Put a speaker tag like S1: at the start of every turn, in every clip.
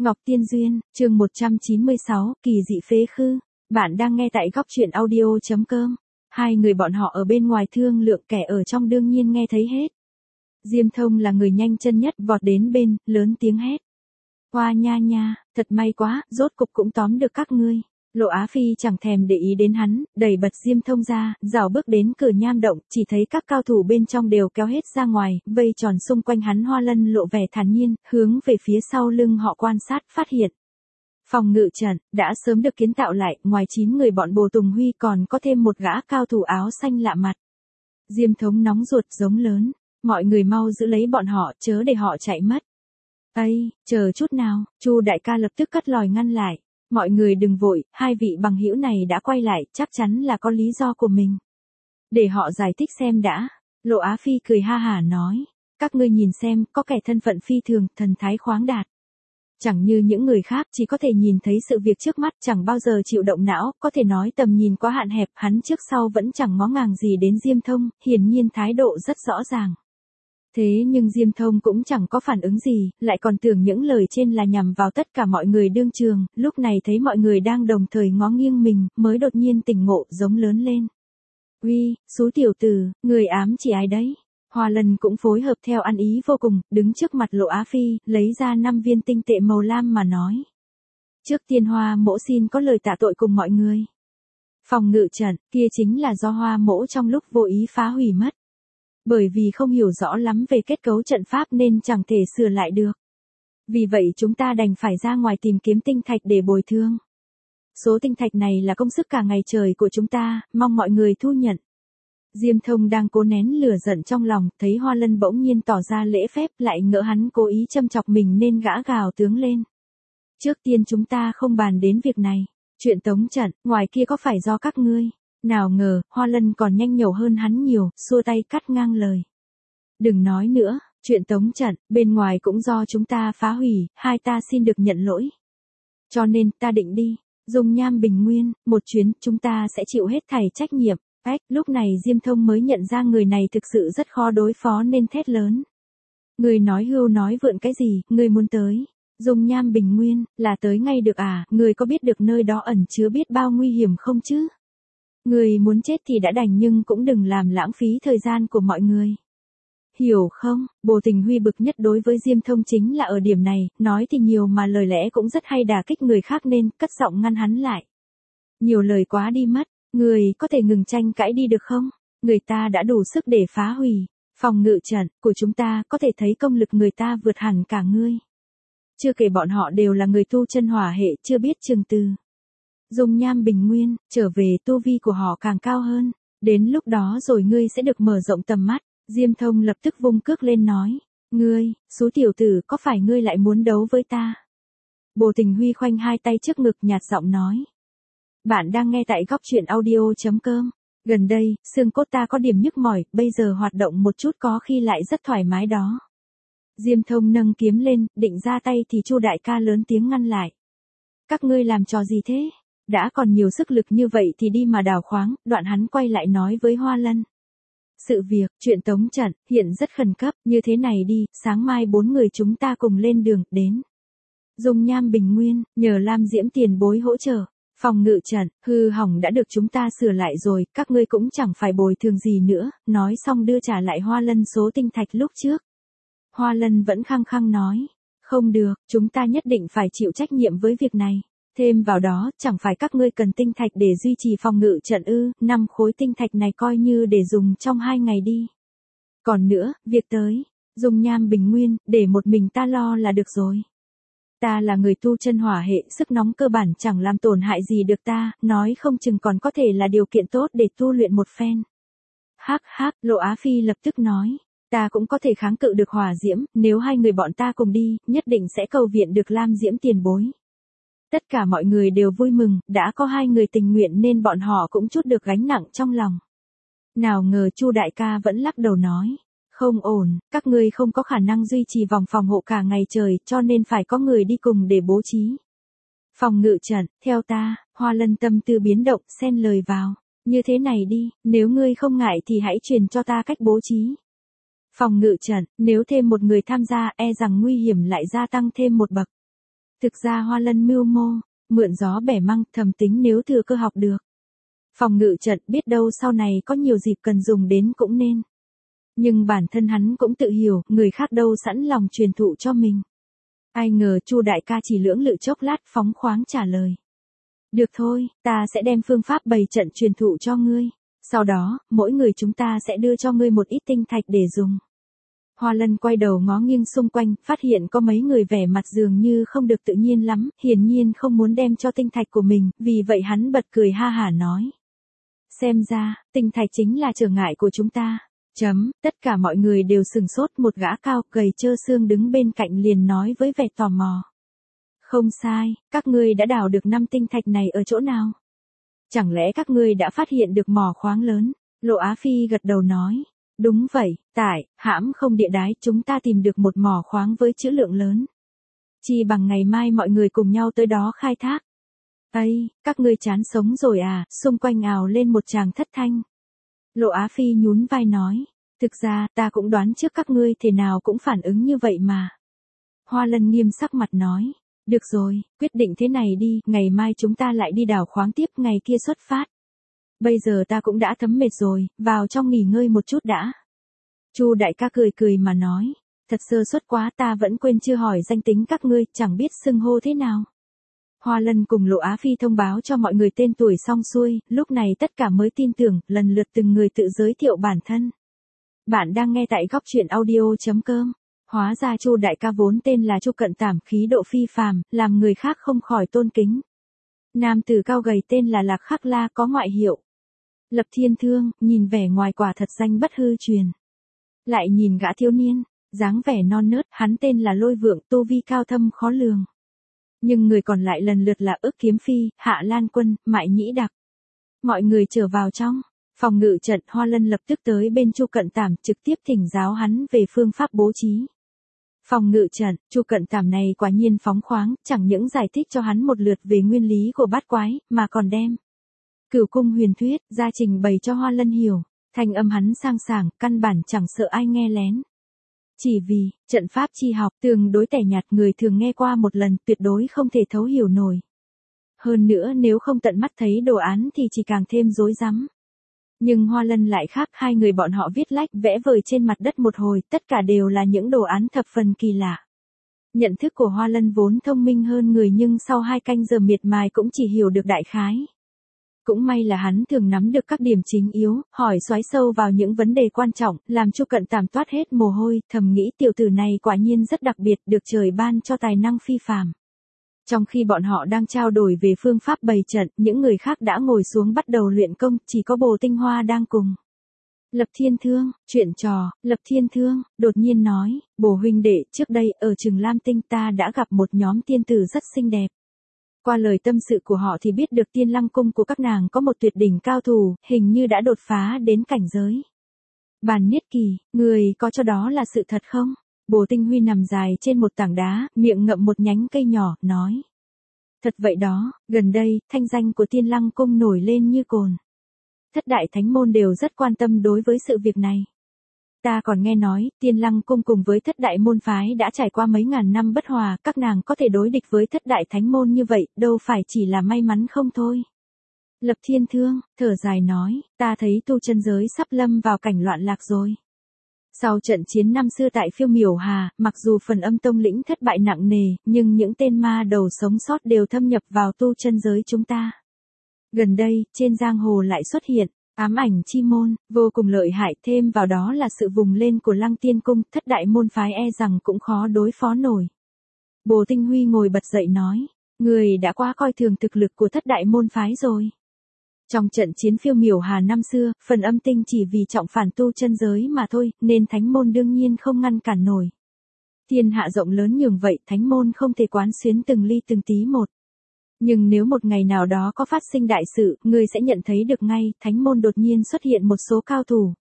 S1: Ngọc Tiên Duyên, chương 196, kỳ dị phế khư. Bạn đang nghe tại góc truyện audio.com. Hai người bọn họ ở bên ngoài thương lượng, kẻ ở trong đương nhiên nghe thấy hết. Diêm Thông là người nhanh chân nhất, vọt đến bên, lớn tiếng hét. Hoa nha nha, thật may quá, rốt cục cũng tóm được các ngươi. Lộ Á Phi chẳng thèm để ý đến hắn, đẩy bật Diêm Thông ra, rảo bước đến cửa nham động, chỉ thấy các cao thủ bên trong đều kéo hết ra ngoài, vây tròn xung quanh hắn. Hoa Lân lộ vẻ thản nhiên, hướng về phía sau lưng họ quan sát, phát hiện. Phòng ngự trận, đã sớm được kiến tạo lại, ngoài 9 người bọn Bồ Tùng Huy còn có thêm một gã cao thủ áo xanh lạ mặt. Diêm Thống nóng ruột giống lớn, mọi người mau giữ lấy bọn họ, chớ để họ chạy mất. Ây, chờ chút nào, Chu đại ca lập tức cất lòi ngăn lại. Mọi người đừng vội, hai vị bằng hữu này đã quay lại, chắc chắn là có lý do của mình. Để họ giải thích xem đã. Lộ Á Phi cười ha hả nói. Các ngươi nhìn xem, có kẻ thân phận phi thường, thần thái khoáng đạt. Chẳng như những người khác, chỉ có thể nhìn thấy sự việc trước mắt, chẳng bao giờ chịu động não, có thể nói tầm nhìn quá hạn hẹp, hắn trước sau vẫn chẳng ngó ngàng gì đến Diêm Thông, hiển nhiên thái độ rất rõ ràng. Thế nhưng Diêm Thông cũng chẳng có phản ứng gì, lại còn tưởng những lời trên là nhằm vào tất cả mọi người đương trường, lúc này thấy mọi người đang đồng thời ngó nghiêng mình, mới đột nhiên tỉnh ngộ, giống lớn lên. Uy, xú tiểu tử, người ám chỉ ai đấy? Hoa Lân cũng phối hợp theo ăn ý vô cùng, đứng trước mặt Lộ Á Phi, lấy ra 5 viên tinh tệ màu lam mà nói. Trước tiên Hoa mỗ xin có lời tạ tội cùng mọi người. Phòng ngự trận, kia chính là do Hoa mỗ trong lúc vô ý phá hủy mất. Bởi vì không hiểu rõ lắm về kết cấu trận pháp nên chẳng thể sửa lại được. Vì vậy chúng ta đành phải ra ngoài tìm kiếm tinh thạch để bồi thường. Số tinh thạch này là công sức cả ngày trời của chúng ta, mong mọi người thu nhận. Diêm Thông đang cố nén lửa giận trong lòng, thấy Hoa Lân bỗng nhiên tỏ ra lễ phép, lại ngỡ hắn cố ý châm chọc mình nên gã gào tướng lên. Trước tiên chúng ta không bàn đến việc này. Chuyện tống trận, ngoài kia có phải do các ngươi? Nào ngờ, Hoa Lân còn nhanh nhẩu hơn hắn nhiều, xua tay cắt ngang lời. Đừng nói nữa, chuyện tống trận, bên ngoài cũng do chúng ta phá hủy, hai ta xin được nhận lỗi. Cho nên, ta định đi, dùng nham bình nguyên, một chuyến, chúng ta sẽ chịu hết thảy trách nhiệm. Lúc này Diêm Thông mới nhận ra người này thực sự rất khó đối phó nên thét lớn. Người nói hưu nói vượn cái gì, người muốn tới. Dùng nham bình nguyên, là tới ngay được à, người có biết được nơi đó ẩn chứa biết bao nguy hiểm không chứ? Người muốn chết thì đã đành nhưng cũng đừng làm lãng phí thời gian của mọi người. Hiểu không, Bồ Tình Huy bực nhất đối với Diêm Thông chính là ở điểm này, nói thì nhiều mà lời lẽ cũng rất hay đả kích người khác nên cất giọng ngăn hắn lại. Nhiều lời quá đi mất, người có thể ngừng tranh cãi đi được không? Người ta đã đủ sức để phá hủy. Phòng ngự trận của chúng ta có thể thấy công lực người ta vượt hẳn cả ngươi. Chưa kể bọn họ đều là người tu chân hỏa hệ chưa biết chừng từ. Dùng nham bình nguyên, trở về tu vi của họ càng cao hơn. Đến lúc đó rồi ngươi sẽ được mở rộng tầm mắt. Diêm Thông lập tức vung cước lên nói. Ngươi, xú tiểu tử, có phải ngươi lại muốn đấu với ta? Bồ Tình Huy khoanh hai tay trước ngực nhạt giọng nói. Bạn đang nghe tại góc truyện audio.com. Gần đây, xương cốt ta có điểm nhức mỏi, bây giờ hoạt động một chút có khi lại rất thoải mái đó. Diêm Thông nâng kiếm lên, định ra tay thì Chu đại ca lớn tiếng ngăn lại. Các ngươi làm trò gì thế? Đã còn nhiều sức lực như vậy thì đi mà đào khoáng, đoạn hắn quay lại nói với Hoa Lân. Sự việc, chuyện tống trận, hiện rất khẩn cấp, như thế này đi, sáng mai 4 người chúng ta cùng lên đường, đến. Dùng nham bình nguyên, nhờ Lam Diễm tiền bối hỗ trợ. Phòng ngự trận, hư hỏng đã được chúng ta sửa lại rồi, các ngươi cũng chẳng phải bồi thường gì nữa, nói xong đưa trả lại Hoa Lân số tinh thạch lúc trước. Hoa Lân vẫn khăng khăng nói, không được, chúng ta nhất định phải chịu trách nhiệm với việc này. Thêm vào đó, chẳng phải các ngươi cần tinh thạch để duy trì phòng ngự trận ư, 5 khối tinh thạch này coi như để dùng trong 2 ngày đi. Còn nữa, việc tới, dùng nham bình nguyên, để một mình ta lo là được rồi. Ta là người tu chân hỏa hệ, sức nóng cơ bản chẳng làm tổn hại gì được ta, nói không chừng còn có thể là điều kiện tốt để tu luyện một phen. Hắc hắc, Lộ Á Phi lập tức nói, ta cũng có thể kháng cự được hỏa diễm, nếu hai người bọn ta cùng đi, nhất định sẽ cầu viện được Lam Diễm tiền bối. Tất cả mọi người đều vui mừng, đã có 2 người tình nguyện nên bọn họ cũng chút được gánh nặng trong lòng. Nào ngờ Chu đại ca vẫn lắc đầu nói. Không ổn, các ngươi không có khả năng duy trì vòng phòng hộ cả ngày trời, cho nên phải có người đi cùng để bố trí. Phòng ngự trận, theo ta, Hoa Lân tâm tư biến động, xen lời vào. Như thế này đi, nếu ngươi không ngại thì hãy truyền cho ta cách bố trí. Phòng ngự trận, nếu thêm một người tham gia e rằng nguy hiểm lại gia tăng thêm một bậc. Thực ra Hoa Lân mưu mô, mượn gió bẻ măng, thầm tính nếu thừa cơ học được phòng ngự trận, biết đâu sau này có nhiều dịp cần dùng đến cũng nên. Nhưng bản thân hắn cũng tự hiểu, người khác đâu sẵn lòng truyền thụ cho mình. Ai ngờ Chu đại ca chỉ lưỡng lự chốc lát phóng khoáng trả lời. Được thôi, ta sẽ đem phương pháp bày trận truyền thụ cho ngươi. Sau đó, mỗi người chúng ta sẽ đưa cho ngươi một ít tinh thạch để dùng. Hoa Lân quay đầu ngó nghiêng xung quanh, phát hiện có mấy người vẻ mặt dường như không được tự nhiên lắm, hiển nhiên không muốn đem cho tinh thạch của mình, vì vậy hắn bật cười ha hả nói. Xem ra, tinh thạch chính là trở ngại của chúng ta. Tất cả mọi người đều sừng sốt, một gã cao, gầy trơ xương đứng bên cạnh liền nói với vẻ tò mò. Không sai, các ngươi đã đào được 5 tinh thạch này ở chỗ nào? Chẳng lẽ các ngươi đã phát hiện được mỏ khoáng lớn? Lộ Á Phi gật đầu nói. Đúng vậy, tại hãm không địa đái chúng ta tìm được một mỏ khoáng với trữ lượng lớn. Chi bằng ngày mai mọi người cùng nhau tới đó khai thác. Ây, các ngươi chán sống rồi à, xung quanh ào lên một tràng thất thanh. Lộ Á Phi nhún vai nói, thực ra ta cũng đoán trước các ngươi thế nào cũng phản ứng như vậy mà. Hoa Lân nghiêm sắc mặt nói, được rồi, quyết định thế này đi, ngày mai chúng ta lại đi đào khoáng tiếp, ngày kia xuất phát. Bây giờ ta cũng đã thấm mệt rồi, vào trong nghỉ ngơi một chút đã. Chu đại ca cười cười mà nói, thật sơ suất quá, ta vẫn quên chưa hỏi danh tính các ngươi, chẳng biết xưng hô thế nào. Hoa Lân cùng Lộ Á Phi thông báo cho mọi người tên tuổi xong xuôi, lúc này tất cả mới tin tưởng, lần lượt từng người tự giới thiệu bản thân. Bạn đang nghe tại góc truyện audio.com. Hóa ra Chu đại ca vốn tên là Chu Cận Tảm, khí độ phi phàm, làm người khác không khỏi tôn kính. Nam tử cao gầy tên là Lạc Khắc La, có ngoại hiệu Lập Thiên Thương, nhìn vẻ ngoài quả thật danh bất hư truyền. Lại nhìn gã thiếu niên, dáng vẻ non nớt, hắn tên là Lôi Vượng, tu vi cao thâm khó lường. Nhưng người còn lại lần lượt là Ức Kiếm Phi, Hạ Lan Quân, Mại Nhĩ Đặc. Mọi người trở vào trong phòng ngự trận, Hoa Lân lập tức tới bên Chu Cận Tảm, trực tiếp thỉnh giáo hắn về phương pháp bố trí phòng ngự trận. Chu Cận Tảm này quả nhiên phóng khoáng, chẳng những giải thích cho hắn một lượt về nguyên lý của bát quái, mà còn đem Cửu Cung Huyền Thuyết ra trình bày cho Hoa Lân hiểu. Thanh âm hắn sang sảng, căn bản chẳng sợ ai nghe lén. Chỉ vì, trận pháp chi học tương đối tẻ nhạt, người thường nghe qua một lần tuyệt đối không thể thấu hiểu nổi. Hơn nữa nếu không tận mắt thấy đồ án thì chỉ càng thêm rối rắm. Nhưng Hoa Lân lại khác, hai người bọn họ viết lách vẽ vời trên mặt đất một hồi, tất cả đều là những đồ án thập phần kỳ lạ. Nhận thức của Hoa Lân vốn thông minh hơn người, nhưng sau 2 canh giờ miệt mài cũng chỉ hiểu được đại khái. Cũng may là hắn thường nắm được các điểm chính yếu, hỏi xoáy sâu vào những vấn đề quan trọng, làm Chu Cận Tảm toát hết mồ hôi, thầm nghĩ tiểu tử này quả nhiên rất đặc biệt, được trời ban cho tài năng phi phàm. Trong khi bọn họ đang trao đổi về phương pháp bày trận, những người khác đã ngồi xuống bắt đầu luyện công, chỉ có Bồ Tinh Hoa đang cùng Lập Thiên Thương, chuyện trò. Lập Thiên Thương đột nhiên nói, Bồ huynh đệ, trước đây ở Trường Lam Tinh ta đã gặp một nhóm tiên tử rất xinh đẹp. Qua lời tâm sự của họ thì biết được Tiên Lăng Cung của các nàng có một tuyệt đỉnh cao thủ, hình như đã đột phá đến cảnh giới Bàn Niết Kỳ, người có cho đó là sự thật không? Bồ Tinh Huy nằm dài trên một tảng đá, miệng ngậm một nhánh cây nhỏ, nói. Thật vậy đó, gần đây, thanh danh của Tiên Lăng Cung nổi lên như cồn. Thất đại thánh môn đều rất quan tâm đối với sự việc này. Ta còn nghe nói, Tiên Lăng Cung cùng với thất đại môn phái đã trải qua mấy ngàn năm bất hòa, các nàng có thể đối địch với thất đại thánh môn như vậy, đâu phải chỉ là may mắn không thôi. Lập Thiên Thương, thở dài nói, ta thấy tu chân giới sắp lâm vào cảnh loạn lạc rồi. Sau trận chiến năm xưa tại Phiêu Miểu Hà, mặc dù phần Âm Tông lĩnh thất bại nặng nề, nhưng những tên ma đầu sống sót đều thâm nhập vào tu chân giới chúng ta. Gần đây, trên giang hồ lại xuất hiện ám ảnh chi môn, vô cùng lợi hại, thêm vào đó là sự vùng lên của Lăng Tiên Cung, thất đại môn phái e rằng cũng khó đối phó nổi. Bồ Tinh Huy ngồi bật dậy nói, người đã quá coi thường thực lực của thất đại môn phái rồi. Trong trận chiến Phiêu Miểu Hà năm xưa, phần Âm Tinh chỉ vì trọng phản tu chân giới mà thôi, nên thánh môn đương nhiên không ngăn cản nổi. Thiên hạ rộng lớn nhường vậy, thánh môn không thể quán xuyến từng ly từng tí một. Nhưng nếu một ngày nào đó có phát sinh đại sự, người sẽ nhận thấy được ngay, thánh môn đột nhiên xuất hiện một số cao thủ.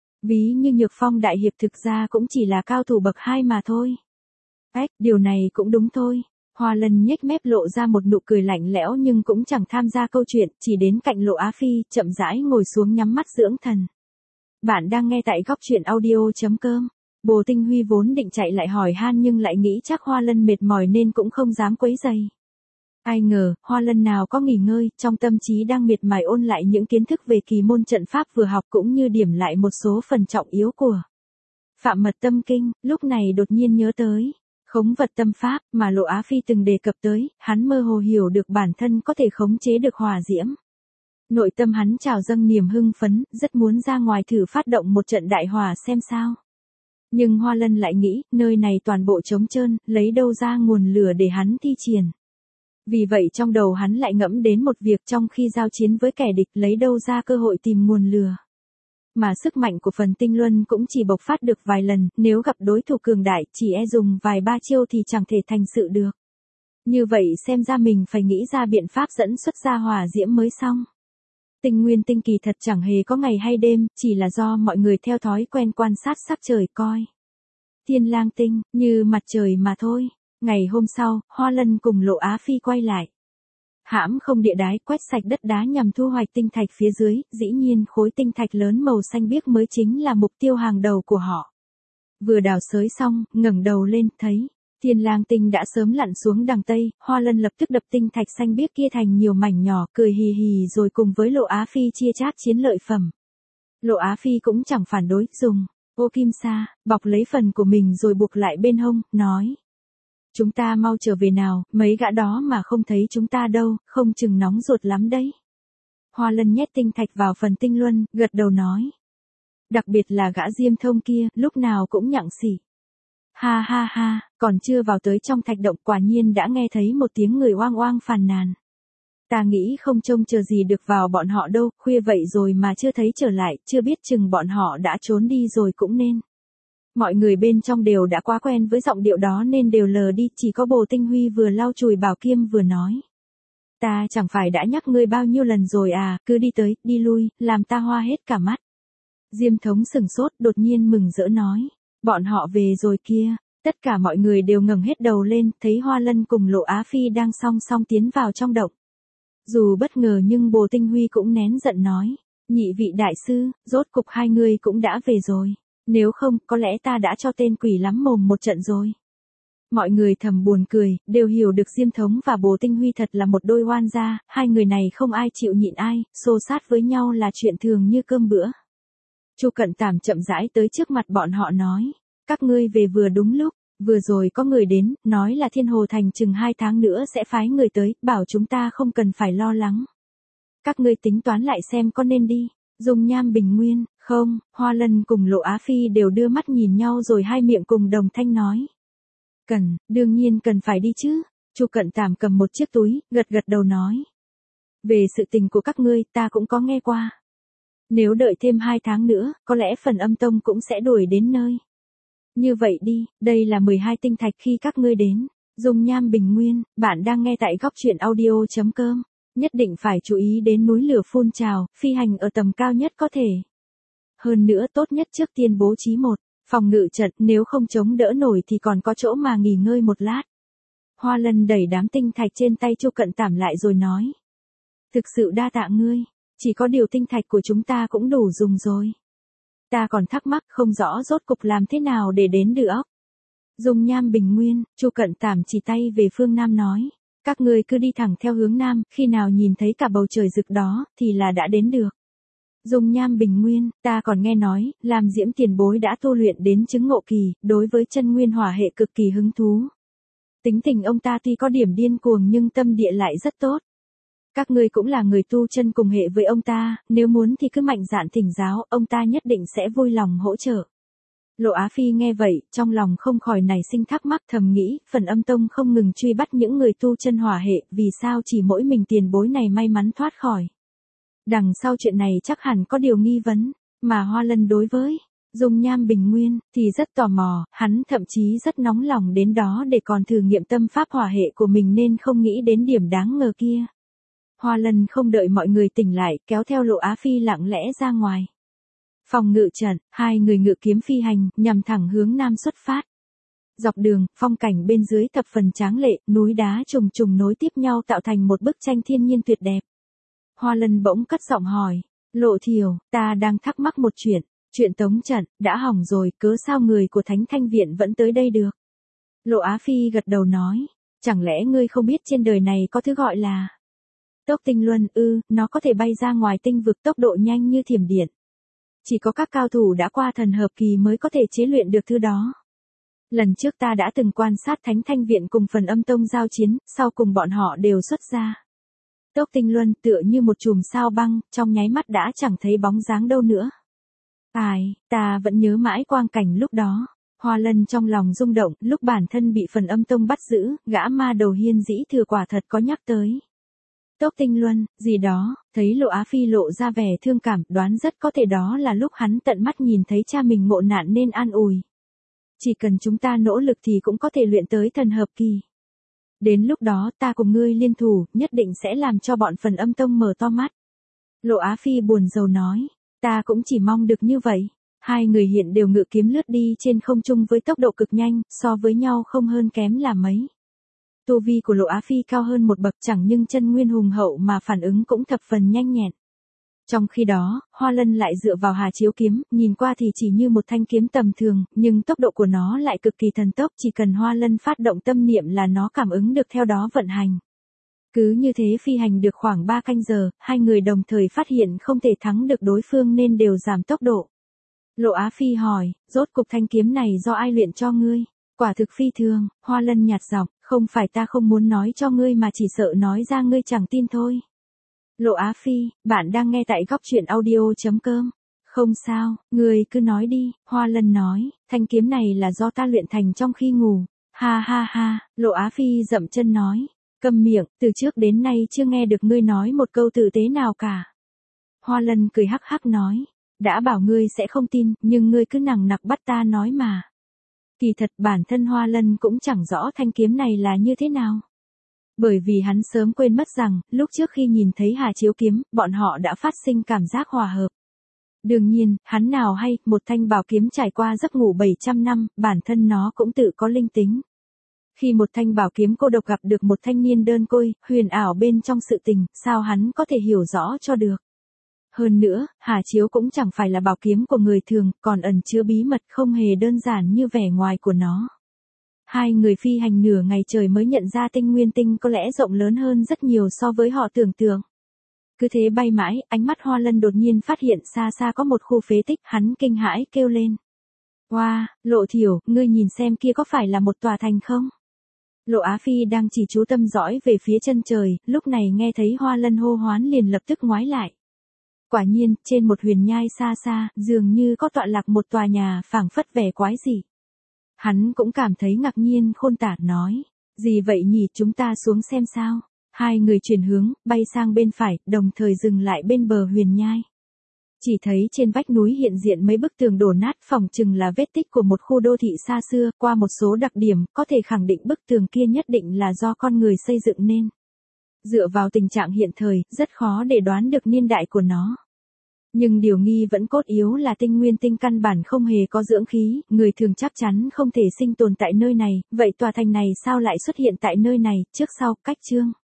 S1: Ví như Nhược Phong đại hiệp thực ra cũng chỉ là cao thủ bậc 2 mà thôi. Điều này cũng đúng thôi. Hoa Lân nhếch mép lộ ra một nụ cười lạnh lẽo nhưng cũng chẳng tham gia câu chuyện, chỉ đến cạnh Lộ Á Phi, chậm rãi ngồi xuống nhắm mắt dưỡng thần. Bạn đang nghe tại góc truyện audio.com. Bồ Tinh Huy vốn định chạy lại hỏi han nhưng lại nghĩ chắc Hoa Lân mệt mỏi nên cũng không dám quấy rầy. Ai ngờ, Hoa Lân nào có nghỉ ngơi, trong tâm trí đang miệt mài ôn lại những kiến thức về kỳ môn trận pháp vừa học cũng như điểm lại một số phần trọng yếu của Phạm Mật Tâm Kinh, lúc này đột nhiên nhớ tới khống vật tâm pháp mà Lộ Á Phi từng đề cập tới, hắn mơ hồ hiểu được bản thân có thể khống chế được hỏa diễm. Nội tâm hắn trào dâng niềm hưng phấn, rất muốn ra ngoài thử phát động một trận đại hỏa xem sao. Nhưng Hoa Lân lại nghĩ, nơi này toàn bộ trống trơn, lấy đâu ra nguồn lửa để hắn thi triển. Vì vậy trong đầu hắn lại ngẫm đến một việc trong khi giao chiến với kẻ địch lấy đâu ra cơ hội tìm nguồn lửa. Mà sức mạnh của phần tinh luân cũng chỉ bộc phát được vài lần, nếu gặp đối thủ cường đại chỉ dùng vài ba chiêu thì chẳng thể thành sự được. Như vậy xem ra mình phải nghĩ ra biện pháp dẫn xuất ra hỏa diễm mới xong. Tinh nguyên tinh kỳ thật chẳng hề có ngày hay đêm, chỉ là do mọi người theo thói quen quan sát sắc trời coi Thiên Lang tinh như mặt trời mà thôi. Ngày hôm sau, Hoa Lân cùng Lộ Á Phi quay lại. Hãm không địa đái quét sạch đất đá nhằm thu hoạch tinh thạch phía dưới, dĩ nhiên khối tinh thạch lớn màu xanh biếc mới chính là mục tiêu hàng đầu của họ. Vừa đào xới xong, ngẩng đầu lên, thấy Thiên Lang tinh đã sớm lặn xuống đằng Tây, Hoa Lân lập tức đập tinh thạch xanh biếc kia thành nhiều mảnh nhỏ, cười hì hì rồi cùng với Lộ Á Phi chia chác chiến lợi phẩm. Lộ Á Phi cũng chẳng phản đối, dùng ô kim sa bọc lấy phần của mình rồi buộc lại bên hông, nói: chúng ta mau trở về nào, mấy gã đó mà không thấy chúng ta đâu, không chừng nóng ruột lắm đấy. Hoa Lân nhét tinh thạch vào phần tinh luân, gật đầu nói. Đặc biệt là gã Diêm Thông kia, lúc nào cũng nhặng xỉ. Ha ha ha, còn chưa vào tới trong thạch động quả nhiên đã nghe thấy một tiếng người oang oang phàn nàn. Ta nghĩ không trông chờ gì được vào bọn họ đâu, khuya vậy rồi mà chưa thấy trở lại, chưa biết chừng bọn họ đã trốn đi rồi cũng nên. Mọi người bên trong đều đã quá quen với giọng điệu đó nên đều lờ đi, chỉ có Bồ Tinh Huy vừa lau chùi bảo kiếm vừa nói. Ta chẳng phải đã nhắc ngươi bao nhiêu lần rồi à, cứ đi tới, đi lui, làm ta hoa hết cả mắt. Diêm Thống sừng sốt, đột nhiên mừng rỡ nói. Bọn họ về rồi kia. Tất cả mọi người đều ngẩng hết đầu lên, thấy Hoa Lân cùng Lộ Á Phi đang song song tiến vào trong động. Dù bất ngờ nhưng Bồ Tinh Huy cũng nén giận nói. Nhị vị đại sư, rốt cục hai người cũng đã về rồi. Nếu không, có lẽ ta đã cho tên quỷ lắm mồm một trận rồi. Mọi người thầm buồn cười, đều hiểu được Diêm Thống và Bồ Tinh Huy thật là một đôi oan gia, hai người này không ai chịu nhịn ai, xô sát với nhau là chuyện thường như cơm bữa. Chu Cận Tảm chậm rãi tới trước mặt bọn họ nói, các ngươi về vừa đúng lúc, vừa rồi có người đến, nói là Thiên Hồ Thành chừng 2 tháng nữa sẽ phái người tới, bảo chúng ta không cần phải lo lắng. Các ngươi tính toán lại xem có nên đi. Dung Nham Bình Nguyên, không, Hoa Lân cùng Lộ Á Phi đều đưa mắt nhìn nhau rồi hai miệng cùng đồng thanh nói. Cần, đương nhiên cần phải đi chứ. Chu Cận Tảm cầm một chiếc túi, gật gật đầu nói. Về sự tình của các ngươi, ta cũng có nghe qua. Nếu đợi thêm 2 tháng nữa, có lẽ phần Âm Tông cũng sẽ đuổi đến nơi. Như vậy đi, đây là 12 tinh thạch khi các ngươi đến. Dung Nham Bình Nguyên, bạn đang nghe tại góc truyện audio.com. Nhất định phải chú ý đến núi lửa phun trào, phi hành ở tầm cao nhất có thể. Hơn nữa tốt nhất trước tiên bố trí một phòng ngự trận, nếu không chống đỡ nổi thì còn có chỗ mà nghỉ ngơi một lát. Hoa Lân đẩy đám tinh thạch trên tay Chu Cận Tảm lại rồi nói. Thực sự đa tạ ngươi, chỉ có điều tinh thạch của chúng ta cũng đủ dùng rồi. Ta còn thắc mắc không rõ rốt cục làm thế nào để đến được óc. Dung Nham Bình Nguyên, Chu Cận Tảm chỉ tay về phương Nam nói. Các ngươi cứ đi thẳng theo hướng Nam, khi nào nhìn thấy cả bầu trời rực đó, thì là đã đến được. Dung Nham Bình Nguyên, ta còn nghe nói, làm Diễm tiền bối đã tu luyện đến chứng ngộ kỳ, đối với chân nguyên hỏa hệ cực kỳ hứng thú. Tính tình ông ta tuy có điểm điên cuồng nhưng tâm địa lại rất tốt. Các ngươi cũng là người tu chân cùng hệ với ông ta, nếu muốn thì cứ mạnh dạn thỉnh giáo, ông ta nhất định sẽ vui lòng hỗ trợ. Lộ Á Phi nghe vậy, trong lòng không khỏi nảy sinh thắc mắc, thầm nghĩ, phần Âm Tông không ngừng truy bắt những người tu chân hỏa hệ, vì sao chỉ mỗi mình tiền bối này may mắn thoát khỏi. Đằng sau chuyện này chắc hẳn có điều nghi vấn, mà Hoa Lân đối với Dung Nham Bình Nguyên thì rất tò mò, hắn thậm chí rất nóng lòng đến đó để còn thử nghiệm tâm pháp hỏa hệ của mình nên không nghĩ đến điểm đáng ngờ kia. Hoa Lân không đợi mọi người tỉnh lại, kéo theo Lộ Á Phi lặng lẽ ra ngoài. Phòng ngự trận, hai người ngự kiếm phi hành, nhằm thẳng hướng Nam xuất phát. Dọc đường, phong cảnh bên dưới thập phần tráng lệ, núi đá trùng trùng nối tiếp nhau tạo thành một bức tranh thiên nhiên tuyệt đẹp. Hoa Lân bỗng cất giọng hỏi, Lộ Thiều, ta đang thắc mắc một chuyện, Chuyện tống trận, đã hỏng rồi, cớ sao người của Thánh Thanh Viện vẫn tới đây được? Lộ Á Phi gật đầu nói, chẳng lẽ ngươi không biết trên đời này có thứ gọi là tốc tinh luân ư, nó có thể bay ra ngoài tinh vực tốc độ nhanh như thiểm điện. Chỉ có các cao thủ đã qua thần hợp kỳ mới có thể chế luyện được thứ đó. Lần trước ta đã từng quan sát Thánh Thanh Viện cùng Phần Âm Tông giao chiến, sau cùng bọn họ đều xuất ra. Tốc tinh luân tựa như một chùm sao băng, trong nháy mắt đã chẳng thấy bóng dáng đâu nữa. Ta vẫn nhớ mãi quang cảnh lúc đó. Hoa Lân trong lòng rung động, lúc bản thân bị Phần Âm Tông bắt giữ, gã ma đầu Hiên Dĩ Thừa quả thật có nhắc tới tốc tinh luân, gì đó, thấy Lộ Á Phi lộ ra vẻ thương cảm, đoán rất có thể đó là lúc hắn tận mắt nhìn thấy cha mình ngộ nạn nên an ủi. Chỉ cần chúng ta nỗ lực thì cũng có thể luyện tới thần hợp kỳ. Đến lúc đó ta cùng ngươi liên thủ, nhất định sẽ làm cho bọn Phần Âm Tông mở to mắt. Lộ Á Phi buồn rầu nói, ta cũng chỉ mong được như vậy. Hai người hiện đều ngự kiếm lướt đi trên không trung với tốc độ cực nhanh, so với nhau không hơn kém là mấy. Tu vi của Lộ Á Phi cao hơn một bậc chẳng nhưng chân nguyên hùng hậu mà phản ứng cũng thập phần nhanh nhẹn. Trong khi đó, Hoa Lân lại dựa vào Hà Chiếu kiếm, nhìn qua thì chỉ như một thanh kiếm tầm thường, nhưng tốc độ của nó lại cực kỳ thần tốc, chỉ cần Hoa Lân phát động tâm niệm là nó cảm ứng được theo đó vận hành. Cứ như thế phi hành được khoảng 3 canh giờ, hai người đồng thời phát hiện không thể thắng được đối phương nên đều giảm tốc độ. Lộ Á Phi hỏi, rốt cục thanh kiếm này do ai luyện cho ngươi? Quả thực phi thường, Hoa Lân nhạt giọng, không phải ta không muốn nói cho ngươi mà chỉ sợ nói ra ngươi chẳng tin thôi. Lộ Á Phi, bạn đang nghe tại góc truyện audio.com. Không sao, ngươi cứ nói đi, Hoa Lân nói, thanh kiếm này là do ta luyện thành trong khi ngủ. Ha ha ha, Lộ Á Phi dậm chân nói, câm miệng, từ trước đến nay chưa nghe được ngươi nói một câu tử tế nào cả. Hoa Lân cười hắc hắc nói, đã bảo ngươi sẽ không tin, nhưng ngươi cứ nằng nặc bắt ta nói mà. Kỳ thật bản thân Hoa Lân cũng chẳng rõ thanh kiếm này là như thế nào. Bởi vì hắn sớm quên mất rằng, lúc trước khi nhìn thấy Hà Chiếu kiếm, bọn họ đã phát sinh cảm giác hòa hợp. Đương nhiên, hắn nào hay, một thanh bảo kiếm trải qua giấc ngủ 700 năm, bản thân nó cũng tự có linh tính. Khi một thanh bảo kiếm cô độc gặp được một thanh niên đơn côi, huyền ảo bên trong sự tình, sao hắn có thể hiểu rõ cho được. Hơn nữa, Hà Chiếu cũng chẳng phải là bảo kiếm của người thường, còn ẩn chứa bí mật không hề đơn giản như vẻ ngoài của nó. Hai người phi hành nửa ngày trời mới nhận ra tinh nguyên tinh có lẽ rộng lớn hơn rất nhiều so với họ tưởng tượng. Cứ thế bay mãi, ánh mắt Hoa Lân đột nhiên phát hiện xa xa có một khu phế tích, hắn kinh hãi kêu lên. Wow, Lộ Thiểu, ngươi nhìn xem kia có phải là một tòa thành không? Lộ Á Phi đang chỉ chú tâm dõi về phía chân trời, lúc này nghe thấy Hoa Lân hô hoán liền lập tức ngoái lại. Quả nhiên, trên một huyền nhai xa xa, dường như có tọa lạc một tòa nhà phảng phất vẻ quái dị. Hắn cũng cảm thấy ngạc nhiên khôn tả nói, gì vậy nhỉ, chúng ta xuống xem sao. Hai người chuyển hướng, bay sang bên phải, đồng thời dừng lại bên bờ huyền nhai. Chỉ thấy trên vách núi hiện diện mấy bức tường đổ nát, phỏng chừng là vết tích của một khu đô thị xa xưa, qua một số đặc điểm, có thể khẳng định bức tường kia nhất định là do con người xây dựng nên. Dựa vào tình trạng hiện thời, rất khó để đoán được niên đại của nó. Nhưng điều nghi vẫn cốt yếu là tinh nguyên tinh căn bản không hề có dưỡng khí, người thường chắc chắn không thể sinh tồn tại nơi này, vậy tòa thành này sao lại xuất hiện tại nơi này, trước sau, cách chương.